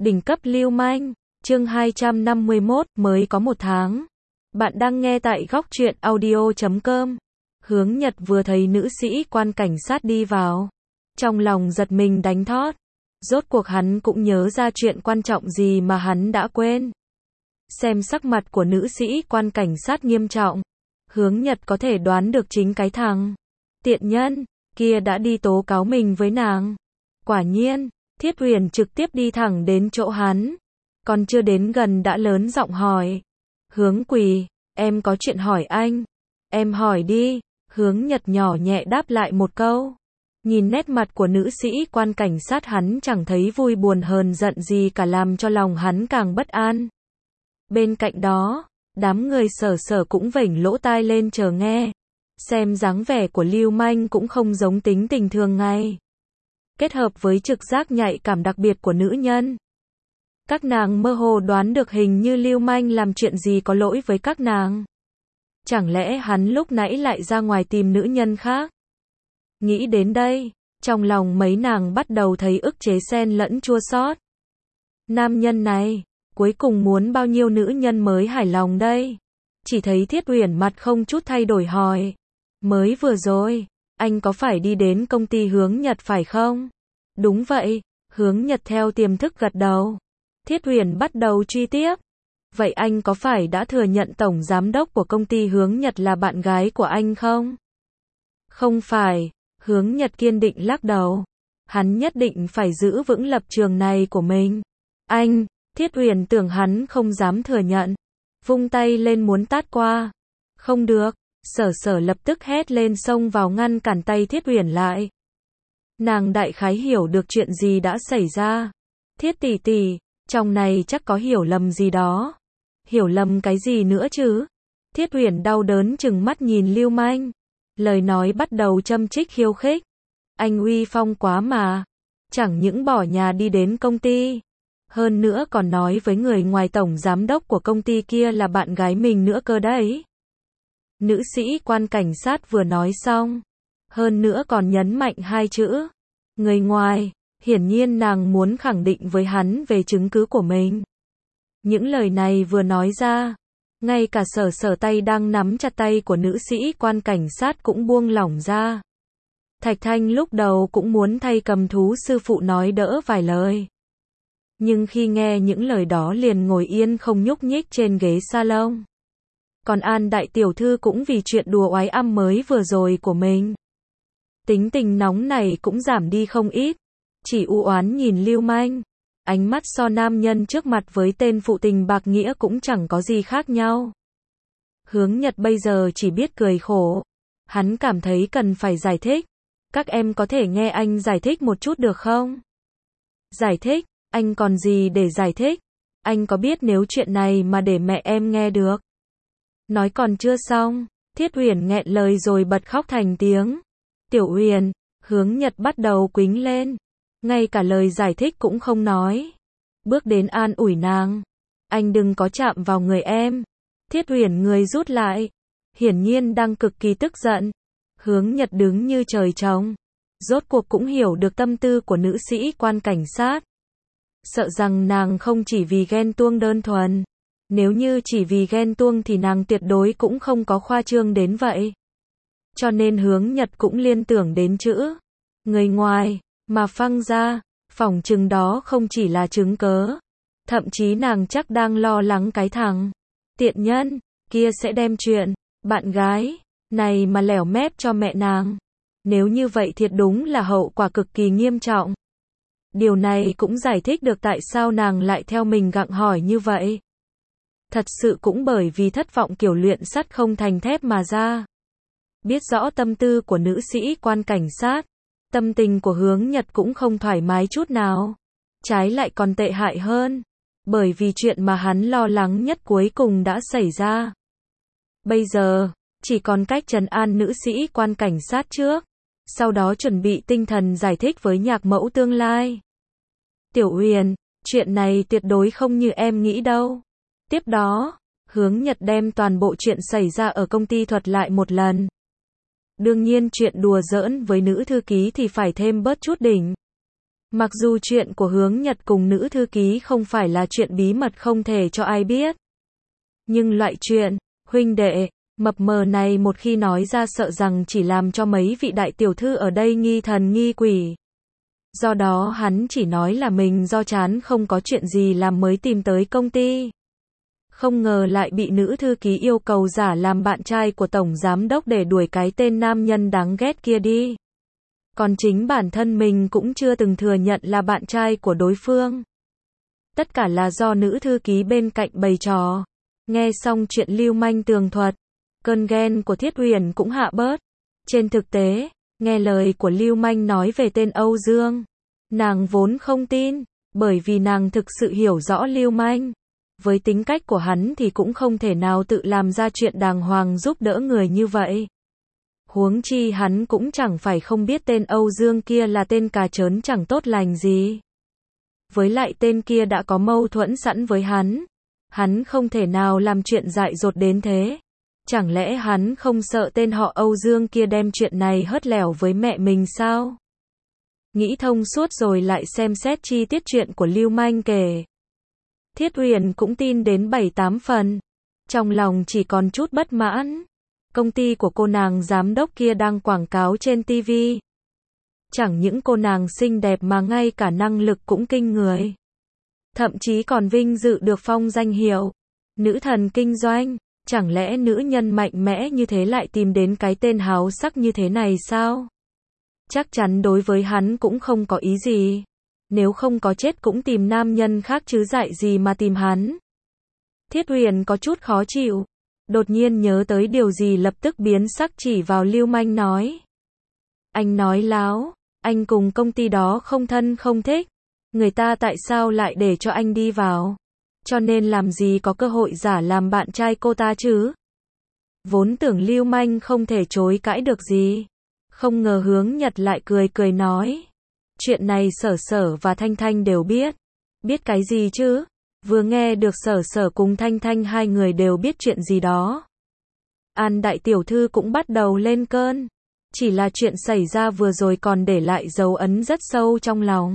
Đỉnh cấp lưu manh, chương 251, mới có 1 tháng. Bạn đang nghe tại góc truyện audio.com. Hướng Nhật vừa thấy nữ sĩ quan cảnh sát đi vào. Trong lòng giật mình đánh thót. Rốt cuộc hắn cũng nhớ ra chuyện quan trọng gì mà hắn đã quên. Xem sắc mặt của nữ sĩ quan cảnh sát nghiêm trọng. Hướng Nhật có thể đoán được chính cái thằng tiện nhân kia đã đi tố cáo mình với nàng. Quả nhiên, Thiết Huyền trực tiếp đi thẳng đến chỗ hắn. Còn chưa đến gần đã lớn giọng hỏi. Hướng Quỳ, em có chuyện hỏi anh. Em hỏi đi. Hướng Nhật nhỏ nhẹ đáp lại một câu. Nhìn nét mặt của nữ sĩ quan cảnh sát hắn chẳng thấy vui buồn hờn giận gì cả, làm cho lòng hắn càng bất an. Bên cạnh đó, đám người Sở Sở cũng vểnh lỗ tai lên chờ nghe. Xem dáng vẻ của lưu manh cũng không giống tính tình thường ngày. Kết hợp với trực giác nhạy cảm đặc biệt của nữ nhân, các nàng mơ hồ đoán được hình như lưu manh làm chuyện gì có lỗi với các nàng. Chẳng lẽ hắn lúc nãy lại ra ngoài tìm nữ nhân khác? Nghĩ đến đây, trong lòng mấy nàng bắt đầu thấy ức chế xen lẫn chua xót. Nam nhân này, cuối cùng muốn bao nhiêu nữ nhân mới hài lòng đây? Chỉ thấy Thiết Huyền mặt không chút thay đổi hỏi. Mới vừa rồi, anh có phải đi đến công ty Hướng Nhật phải không? Đúng vậy, Hướng Nhật theo tiềm thức gật đầu. Thiết Huyền bắt đầu truy tiếp. Vậy anh có phải đã thừa nhận tổng giám đốc của công ty Hướng Nhật là bạn gái của anh không? Không phải, Hướng Nhật kiên định lắc đầu. Hắn nhất định phải giữ vững lập trường này của mình. Anh, Thiết Huyền tưởng hắn không dám thừa nhận. Vung tay lên muốn tát qua. Không được, Sở Sở lập tức hét lên xông vào ngăn cản tay Thiết Huyền lại. Nàng đại khái hiểu được chuyện gì đã xảy ra. Thiết tỷ tỷ, trong này chắc có hiểu lầm gì đó. Hiểu lầm cái gì nữa chứ? Thiết Huyền đau đớn chừng mắt nhìn lưu manh. Lời nói bắt đầu châm chích khiêu khích. Anh uy phong quá mà. Chẳng những bỏ nhà đi đến công ty. Hơn nữa còn nói với người ngoài tổng giám đốc của công ty kia là bạn gái mình nữa cơ đấy. Nữ sĩ quan cảnh sát vừa nói xong. Hơn nữa còn nhấn mạnh 2 chữ. Người ngoài, hiển nhiên nàng muốn khẳng định với hắn về chứng cứ của mình. Những lời này vừa nói ra, ngay cả Sở Sở tay đang nắm chặt tay của nữ sĩ quan cảnh sát cũng buông lỏng ra. Thạch Thanh lúc đầu cũng muốn thay cầm thú sư phụ nói đỡ vài lời. Nhưng khi nghe những lời đó liền ngồi yên không nhúc nhích trên ghế salon. Còn An đại tiểu thư cũng vì chuyện đùa oái ăm mới vừa rồi của mình. Tính tình nóng này cũng giảm đi không ít. Chỉ u oán nhìn lưu manh. Ánh mắt so nam nhân trước mặt với tên phụ tình bạc nghĩa cũng chẳng có gì khác nhau. Hướng Nhật bây giờ chỉ biết cười khổ. Hắn cảm thấy cần phải giải thích. Các em có thể nghe anh giải thích một chút được không? Giải thích? Anh còn gì để giải thích? Anh có biết nếu chuyện này mà để mẹ em nghe được? Nói còn chưa xong, Thiết Huyền nghẹn lời rồi bật khóc thành tiếng. Tiểu Huyền, Hướng Nhật bắt đầu quýnh lên. Ngay cả lời giải thích cũng không nói. Bước đến an ủi nàng. Anh đừng có chạm vào người em. Thiết Huyền người rút lại. Hiển nhiên đang cực kỳ tức giận. Hướng Nhật đứng như trời trồng. Rốt cuộc cũng hiểu được tâm tư của nữ sĩ quan cảnh sát. Sợ rằng nàng không chỉ vì ghen tuông đơn thuần. Nếu như chỉ vì ghen tuông thì nàng tuyệt đối cũng không có khoa trương đến vậy. Cho nên Hướng Nhật cũng liên tưởng đến chữ người ngoài, mà phăng ra, phỏng chừng đó không chỉ là chứng cớ. Thậm chí nàng chắc đang lo lắng cái thằng tiện nhân kia sẽ đem chuyện bạn gái này mà lẻo mép cho mẹ nàng. Nếu như vậy thiệt đúng là hậu quả cực kỳ nghiêm trọng. Điều này cũng giải thích được tại sao nàng lại theo mình gặng hỏi như vậy. Thật sự cũng bởi vì thất vọng kiểu luyện sắt không thành thép mà ra. Biết rõ tâm tư của nữ sĩ quan cảnh sát, tâm tình của Hướng Nhật cũng không thoải mái chút nào. Trái lại còn tệ hại hơn. Bởi vì chuyện mà hắn lo lắng nhất cuối cùng đã xảy ra. Bây giờ, chỉ còn cách trấn an nữ sĩ quan cảnh sát trước. Sau đó chuẩn bị tinh thần giải thích với nhạc mẫu tương lai. Tiểu Huyền, chuyện này tuyệt đối không như em nghĩ đâu. Tiếp đó, Hướng Nhật đem toàn bộ chuyện xảy ra ở công ty thuật lại một lần. Đương nhiên chuyện đùa giỡn với nữ thư ký thì phải thêm bớt chút đỉnh. Mặc dù chuyện của Hướng Nhật cùng nữ thư ký không phải là chuyện bí mật không thể cho ai biết. Nhưng loại chuyện, huynh đệ, mập mờ này một khi nói ra sợ rằng chỉ làm cho mấy vị đại tiểu thư ở đây nghi thần nghi quỷ. Do đó hắn chỉ nói là mình do chán không có chuyện gì làm mới tìm tới công ty. Không ngờ lại bị nữ thư ký yêu cầu giả làm bạn trai của tổng giám đốc để đuổi cái tên nam nhân đáng ghét kia đi. Còn chính bản thân mình cũng chưa từng thừa nhận là bạn trai của đối phương. Tất cả là do nữ thư ký bên cạnh bày trò. Nghe xong chuyện lưu manh tường thuật, cơn ghen của Thiết Uyển cũng hạ bớt. Trên thực tế, nghe lời của lưu manh nói về tên Âu Dương, nàng vốn không tin, bởi vì nàng thực sự hiểu rõ lưu manh. Với tính cách của hắn thì cũng không thể nào tự làm ra chuyện đàng hoàng giúp đỡ người như vậy. Huống chi hắn cũng chẳng phải không biết tên Âu Dương kia là tên cà chớn chẳng tốt lành gì. Với lại tên kia đã có mâu thuẫn sẵn với hắn không thể nào làm chuyện dại dột đến thế. Chẳng lẽ hắn không sợ tên họ Âu Dương kia đem chuyện này hớt lẻo với mẹ mình sao? Nghĩ thông suốt rồi lại xem xét chi tiết chuyện của lưu manh kể. Thiết Uyển cũng tin đến 7-8 phần. Trong lòng chỉ còn chút bất mãn. Công ty của cô nàng giám đốc kia đang quảng cáo trên TV. Chẳng những cô nàng xinh đẹp mà ngay cả năng lực cũng kinh người. Thậm chí còn vinh dự được phong danh hiệu nữ thần kinh doanh. Chẳng lẽ nữ nhân mạnh mẽ như thế lại tìm đến cái tên háo sắc như thế này sao? Chắc chắn đối với hắn cũng không có ý gì. Nếu không có chết cũng tìm nam nhân khác chứ dại gì mà tìm hắn. Thiết Uyển có chút khó chịu. Đột nhiên nhớ tới điều gì lập tức biến sắc chỉ vào lưu manh nói. Anh nói láo, anh cùng công ty đó không thân không thích. Người ta tại sao lại để cho anh đi vào? Cho nên làm gì có cơ hội giả làm bạn trai cô ta chứ? Vốn tưởng lưu manh không thể chối cãi được gì. Không ngờ Hướng Nhật lại cười cười nói. Chuyện này Sở Sở và Thanh Thanh đều biết. Biết cái gì chứ? Vừa nghe được Sở Sở cùng Thanh Thanh hai người đều biết chuyện gì đó. An đại tiểu thư cũng bắt đầu lên cơn. Chỉ là chuyện xảy ra vừa rồi còn để lại dấu ấn rất sâu trong lòng.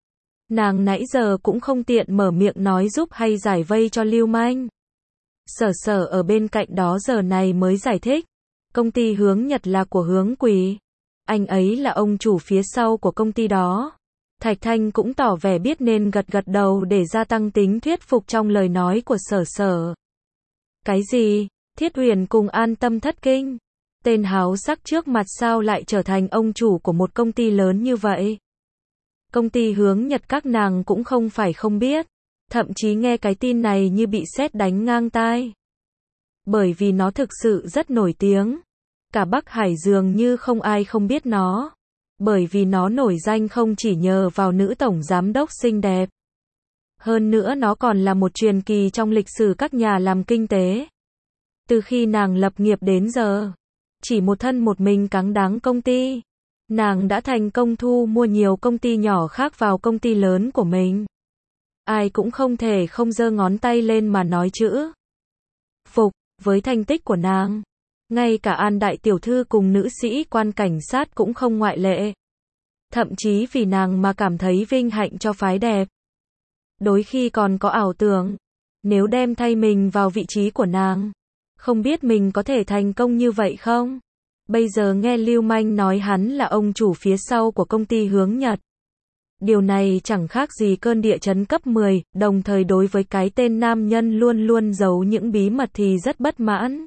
Nàng nãy giờ cũng không tiện mở miệng nói giúp hay giải vây cho lưu manh. Sở Sở ở bên cạnh đó giờ này mới giải thích. Công ty Hướng Nhật là của Hướng Quỳ. Anh ấy là ông chủ phía sau của công ty đó. Thạch Thanh cũng tỏ vẻ biết nên gật gật đầu để gia tăng tính thuyết phục trong lời nói của Sở Sở. Cái gì? Thiết Uyển cùng an tâm thất kinh. Tên háo sắc trước mặt sao lại trở thành ông chủ của một công ty lớn như vậy? Công ty Hướng Nhật các nàng cũng không phải không biết. Thậm chí nghe cái tin này như bị sét đánh ngang tai. Bởi vì nó thực sự rất nổi tiếng. Cả Bắc Hải dường như không ai không biết nó. Bởi vì nó nổi danh không chỉ nhờ vào nữ tổng giám đốc xinh đẹp. Hơn nữa nó còn là một truyền kỳ trong lịch sử các nhà làm kinh tế. Từ khi nàng lập nghiệp đến giờ, chỉ một thân một mình cáng đáng công ty. Nàng đã thành công thu mua nhiều công ty nhỏ khác vào công ty lớn của mình. Ai cũng không thể không giơ ngón tay lên mà nói chữ phục với thành tích của nàng. Ngay cả An đại tiểu thư cùng nữ sĩ quan cảnh sát cũng không ngoại lệ. Thậm chí vì nàng mà cảm thấy vinh hạnh cho phái đẹp. Đôi khi còn có ảo tưởng, nếu đem thay mình vào vị trí của nàng, không biết mình có thể thành công như vậy không? Bây giờ nghe lưu manh nói hắn là ông chủ phía sau của công ty Hướng Nhật. Điều này chẳng khác gì cơn địa chấn cấp 10, đồng thời đối với cái tên nam nhân luôn luôn giấu những bí mật thì rất bất mãn.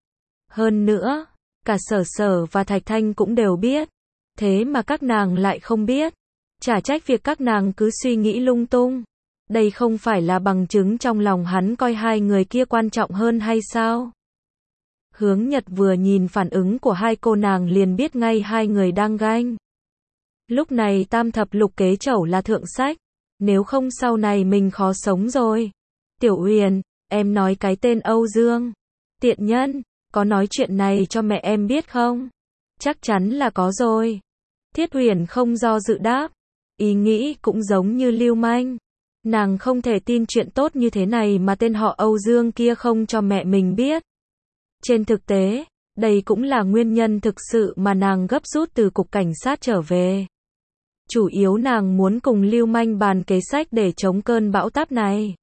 Hơn nữa, cả Sở Sở và Thạch Thanh cũng đều biết. Thế mà các nàng lại không biết. Chả trách việc các nàng cứ suy nghĩ lung tung. Đây không phải là bằng chứng trong lòng hắn coi hai người kia quan trọng hơn hay sao? Hướng Nhật vừa nhìn phản ứng của hai cô nàng liền biết ngay hai người đang ganh. Lúc này tam thập lục kế chẩu là thượng sách. Nếu không sau này mình khó sống rồi. Tiểu Uyển, em nói cái tên Âu Dương. Tiện nhân, có nói chuyện này cho mẹ em biết không? Chắc chắn là có rồi. Thiết Uyển không do dự đáp. Ý nghĩ cũng giống như lưu manh. Nàng không thể tin chuyện tốt như thế này mà tên họ Âu Dương kia không cho mẹ mình biết. Trên thực tế, đây cũng là nguyên nhân thực sự mà nàng gấp rút từ cục cảnh sát trở về. Chủ yếu nàng muốn cùng Lưu Manh bàn kế sách để chống cơn bão táp này.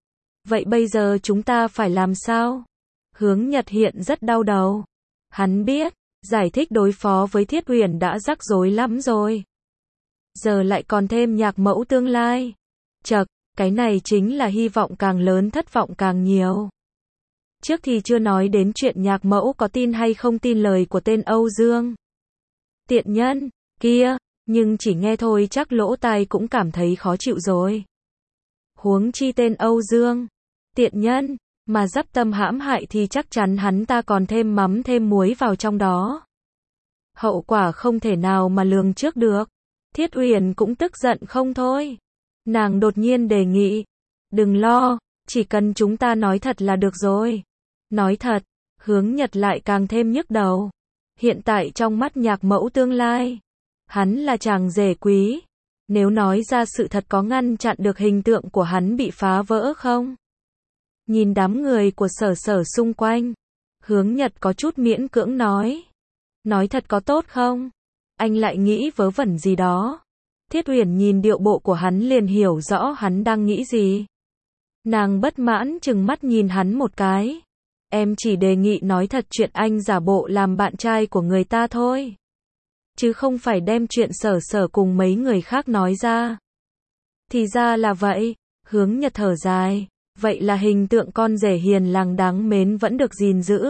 Vậy bây giờ chúng ta phải làm sao? Hướng Nhật hiện rất đau đầu. Hắn biết, giải thích đối phó với Thiết Uyển đã rắc rối lắm rồi. Giờ lại còn thêm nhạc mẫu tương lai. Chậc, cái này chính là hy vọng càng lớn thất vọng càng nhiều. Trước thì chưa nói đến chuyện nhạc mẫu có tin hay không tin lời của tên Âu Dương. Tiện nhân, kia, nhưng chỉ nghe thôi chắc lỗ tai cũng cảm thấy khó chịu rồi. Huống chi tên Âu Dương, tiện nhân, mà dắp tâm hãm hại thì chắc chắn hắn ta còn thêm mắm thêm muối vào trong đó. Hậu quả không thể nào mà lường trước được. Thiết Uyển cũng tức giận không thôi. Nàng đột nhiên đề nghị, đừng lo, chỉ cần chúng ta nói thật là được rồi. Nói thật, Hướng Nhật lại càng thêm nhức đầu. Hiện tại trong mắt nhạc mẫu tương lai, hắn là chàng rể quý. Nếu nói ra sự thật có ngăn chặn được hình tượng của hắn bị phá vỡ không? Nhìn đám người của Sở Sở xung quanh, Hướng Nhật có chút miễn cưỡng nói. Nói thật có tốt không? Anh lại nghĩ vớ vẩn gì đó. Thiết Uyển nhìn điệu bộ của hắn liền hiểu rõ hắn đang nghĩ gì. Nàng bất mãn trừng mắt nhìn hắn một cái. Em chỉ đề nghị nói thật chuyện anh giả bộ làm bạn trai của người ta thôi. Chứ không phải đem chuyện Sở Sở cùng mấy người khác nói ra. Thì ra là vậy, Hướng Nhật thở dài. Vậy là hình tượng con rể hiền lành đáng mến vẫn được gìn giữ.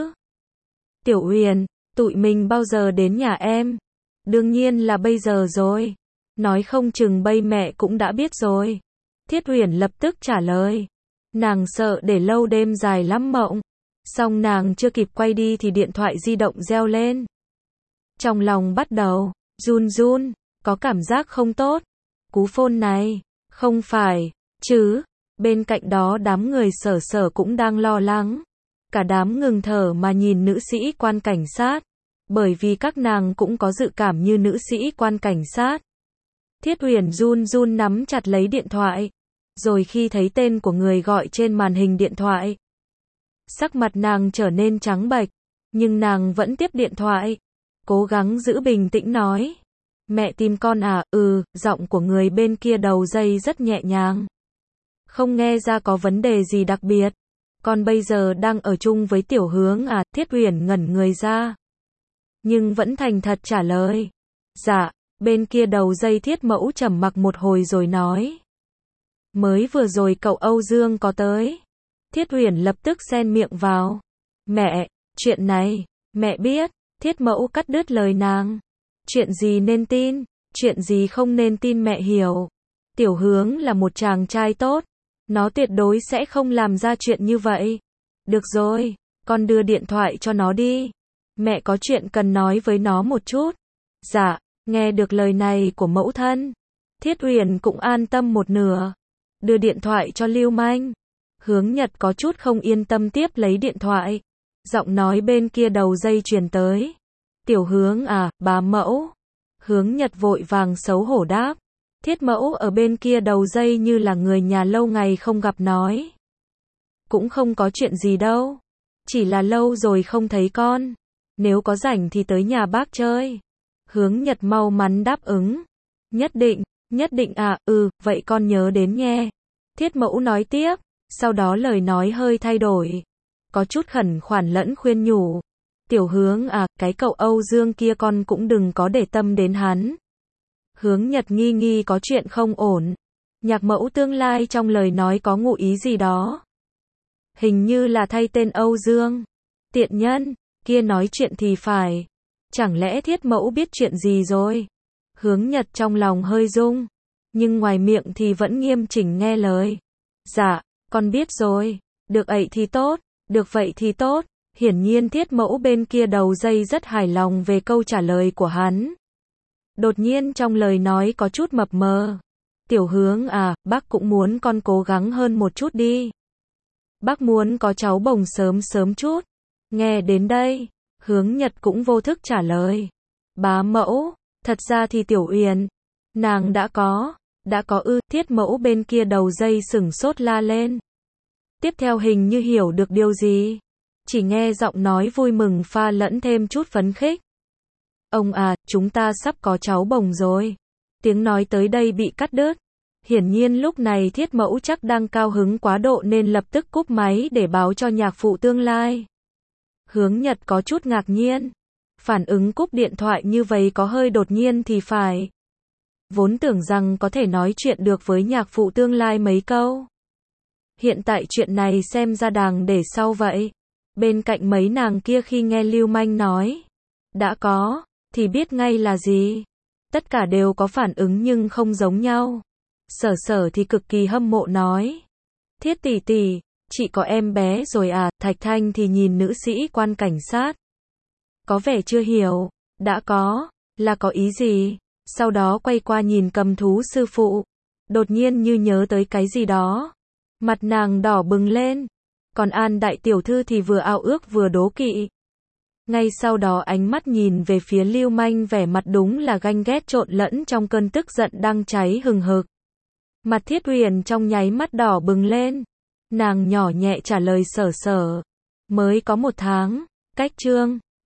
Tiểu Uyển, tụi mình bao giờ đến nhà em? Đương nhiên là bây giờ rồi. Nói không chừng bây mẹ cũng đã biết rồi. Thiết Uyển lập tức trả lời. Nàng sợ để lâu đêm dài lắm mộng. Xong nàng chưa kịp quay đi thì điện thoại di động reo lên. Trong lòng bắt đầu run run, có cảm giác không tốt. Cú phone này, không phải, chứ. Bên cạnh đó đám người Sở Sở cũng đang lo lắng. Cả đám ngừng thở mà nhìn nữ sĩ quan cảnh sát. Bởi vì các nàng cũng có dự cảm như nữ sĩ quan cảnh sát. Thiết Uyển run run nắm chặt lấy điện thoại. Rồi khi thấy tên của người gọi trên màn hình điện thoại, sắc mặt nàng trở nên trắng bệch. Nhưng nàng vẫn tiếp điện thoại. Cố gắng giữ bình tĩnh nói. Mẹ tìm con à? Giọng của người bên kia đầu dây rất nhẹ nhàng. Không nghe ra có vấn đề gì đặc biệt. Con bây giờ đang ở chung với Tiểu Hướng à? Thiết Uyển ngẩn người ra. Nhưng vẫn thành thật trả lời. Dạ. Bên kia đầu dây Thiết Mẫu trầm mặc một hồi rồi nói. Mới vừa rồi cậu Âu Dương có tới. Thiết Uyển lập tức xen miệng vào. Mẹ, chuyện này, mẹ biết. Thiết Mẫu cắt đứt lời nàng. Chuyện gì nên tin, chuyện gì không nên tin mẹ hiểu. Tiểu Hướng là một chàng trai tốt. Nó tuyệt đối sẽ không làm ra chuyện như vậy. Được rồi, con đưa điện thoại cho nó đi. Mẹ có chuyện cần nói với nó một chút. Dạ, nghe được lời này của mẫu thân. Thiết Uyển cũng an tâm một nửa. Đưa điện thoại cho Lưu Manh. Hướng Nhật có chút không yên tâm tiếp lấy điện thoại. Giọng nói bên kia đầu dây truyền tới. Tiểu Hướng à, bà mẫu. Hướng Nhật vội vàng xấu hổ đáp. Thiết Mẫu ở bên kia đầu dây như là người nhà lâu ngày không gặp nói. Cũng không có chuyện gì đâu. Chỉ là lâu rồi không thấy con. Nếu có rảnh thì tới nhà bác chơi. Hướng Nhật mau mắn đáp ứng. Nhất định à, vậy con nhớ đến nghe. Thiết Mẫu nói tiếp, sau đó lời nói hơi thay đổi. Có chút khẩn khoản lẫn khuyên nhủ. Tiểu Hướng à, cái cậu Âu Dương kia con cũng đừng có để tâm đến hắn. Hướng Nhật nghi có chuyện không ổn. Nhạc mẫu tương lai trong lời nói có ngụ ý gì đó. Hình như là thay tên Âu Dương. Tiện nhân, kia nói chuyện thì phải. Chẳng lẽ Thiết Mẫu biết chuyện gì rồi? Hướng Nhật trong lòng hơi rung. Nhưng ngoài miệng thì vẫn nghiêm chỉnh nghe lời. Dạ, con biết rồi. Được vậy thì tốt. Được vậy thì tốt. Hiển nhiên Thiết Mẫu bên kia đầu dây rất hài lòng về câu trả lời của hắn. Đột nhiên trong lời nói có chút mập mờ. Tiểu Hướng à, bác cũng muốn con cố gắng hơn một chút đi. Bác muốn có cháu bồng sớm chút. Nghe đến đây, Hướng Nhật cũng vô thức trả lời. Bá mẫu, thật ra thì Tiểu Uyển, nàng đã có Thiết Mẫu bên kia đầu dây sửng sốt la lên. Tiếp theo hình như hiểu được điều gì. Chỉ nghe giọng nói vui mừng pha lẫn thêm chút phấn khích. Ông à, chúng ta sắp có cháu bồng rồi. Tiếng nói tới đây bị cắt đứt. Hiển nhiên lúc này Thiết Mẫu chắc đang cao hứng quá độ nên lập tức cúp máy để báo cho nhạc phụ tương lai. Hướng Nhật có chút ngạc nhiên. Phản ứng cúp điện thoại như vậy có hơi đột nhiên thì phải. Vốn tưởng rằng có thể nói chuyện được với nhạc phụ tương lai mấy câu. Hiện tại chuyện này xem ra đàng để sau vậy. Bên cạnh mấy nàng kia khi nghe Lưu Manh nói đã có, thì biết ngay là gì. Tất cả đều có phản ứng nhưng không giống nhau. Sở Sở thì cực kỳ hâm mộ nói. Thiết tỷ tỷ, chị có em bé rồi à? Thạch Thanh thì nhìn nữ sĩ quan cảnh sát. Có vẻ chưa hiểu. Đã có, là có ý gì? Sau đó quay qua nhìn Cầm Thú sư phụ. Đột nhiên như nhớ tới cái gì đó. Mặt nàng đỏ bừng lên. Còn An đại tiểu thư thì vừa ao ước vừa đố kỵ. Ngay sau đó ánh mắt nhìn về phía Lưu Manh, vẻ mặt đúng là ganh ghét trộn lẫn trong cơn tức giận đang cháy hừng hực. Mặt Thiết Huyền trong nháy mắt đỏ bừng lên. Nàng nhỏ nhẹ trả lời Sở Sở. Mới có 1 tháng, cách chương